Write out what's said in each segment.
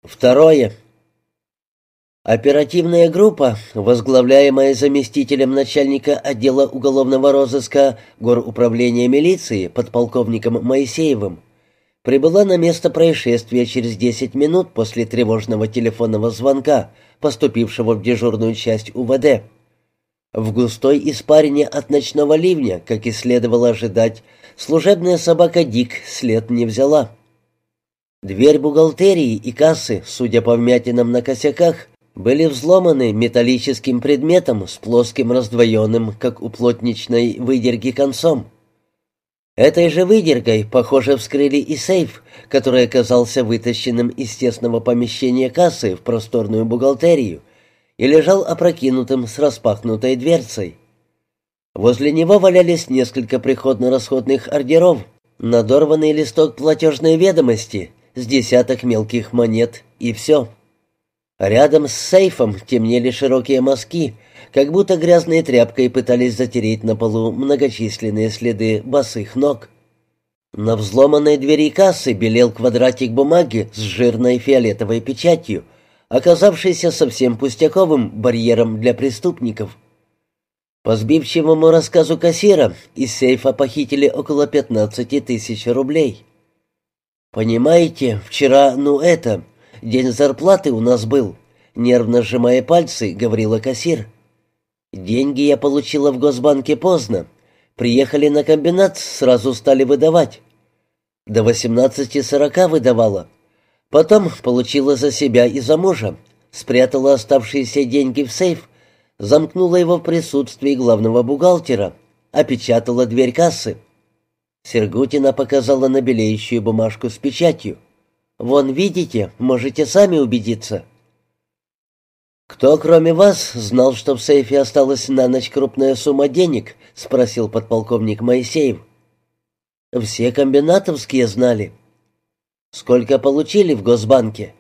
Второе. Оперативная группа, возглавляемая заместителем начальника отдела уголовного розыска Горуправления милиции подполковником Моисеевым, прибыла на место происшествия через 10 минут после тревожного телефонного звонка, поступившего в дежурную часть УВД. В густой испарине от ночного ливня, как и следовало ожидать, служебная собака Дик след не взяла. Дверь бухгалтерии и кассы, судя по вмятинам на косяках, были взломаны металлическим предметом с плоским раздвоенным, как у плотничной выдерги, концом. Этой же выдергой, похоже, вскрыли и сейф, который оказался вытащенным из тесного помещения кассы в просторную бухгалтерию и лежал опрокинутым с распахнутой дверцей. Возле него валялись несколько приходно-расходных ордеров, надорванный листок платежной ведомости с десяток мелких монет и все. Рядом с сейфом темнели широкие мазки, как будто грязной тряпкой пытались затереть на полу многочисленные следы босых ног. На взломанной двери кассы белел квадратик бумаги с жирной фиолетовой печатью, оказавшийся совсем пустяковым барьером для преступников. По сбивчивому рассказу кассира из сейфа похитили около 15 тысяч рублей. «Понимаете, вчера, день зарплаты у нас был», — нервно сжимая пальцы, говорила кассир. «Деньги я получила в Госбанке поздно. Приехали на комбинат, сразу стали выдавать. До 18:40 выдавала. Потом получила за себя и за мужа, спрятала оставшиеся деньги в сейф, замкнула его в присутствии главного бухгалтера, опечатала дверь кассы». Сергутина показала на белеющую бумажку с печатью. «Вон, видите, можете сами убедиться». «Кто, кроме вас, знал, что в сейфе осталась на ночь крупная сумма денег?» — спросил подполковник Моисеев. «Все комбинатовские знали». «Сколько получили в Госбанке?»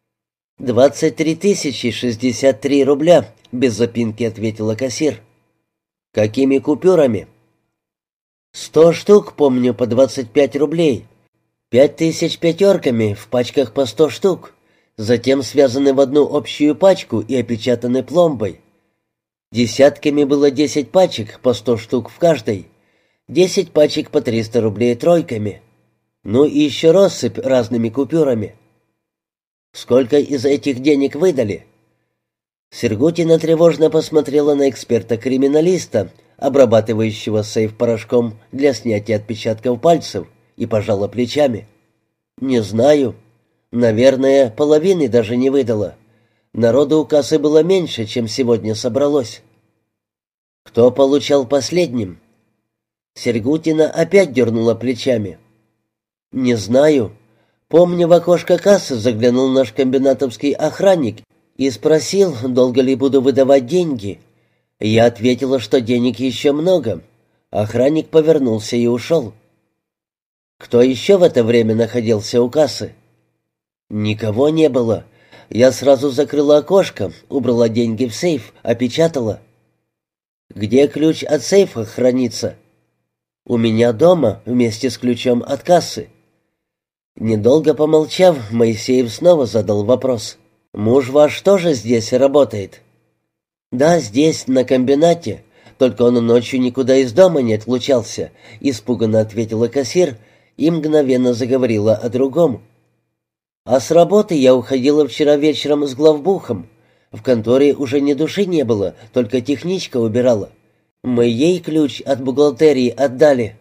23 063 рубля», — без запинки ответила кассир. «Какими купюрами?» 100 штук, помню, по 25 рублей. 5000 пятерками в пачках по 100 штук. Затем связаны в одну общую пачку и опечатаны пломбой. Десятками было 10 пачек по 100 штук в каждой. 10 пачек по 300 рублей тройками. Ну и еще россыпь разными купюрами. Сколько из этих денег выдали? Сергутина тревожно посмотрела на эксперта-криминалиста, обрабатывающего сейф порошком для снятия отпечатков пальцев, и пожала плечами. «Не знаю. Наверное, половины даже не выдала. Народу у кассы было меньше, чем сегодня собралось». «Кто получал последним?» Сергутина опять дернула плечами. «Не знаю. Помню, в окошко кассы заглянул наш комбинатовский охранник и спросил, долго ли буду выдавать деньги. Я ответила, что денег еще много. Охранник повернулся и ушел». «Кто еще в это время находился у кассы?» «Никого не было. Я сразу закрыла окошко, убрала деньги в сейф, опечатала». «Где ключ от сейфа хранится?» «У меня дома, вместе с ключом от кассы». Недолго помолчав, Моисеев снова задал вопрос. «Муж ваш тоже здесь работает?» «Да, здесь, на комбинате. Только он ночью никуда из дома не отлучался», — испуганно ответила кассир и мгновенно заговорила о другом. «А с работы я уходила вчера вечером с главбухом. В конторе уже ни души не было, только техничка убирала. Мы ей ключ от бухгалтерии отдали».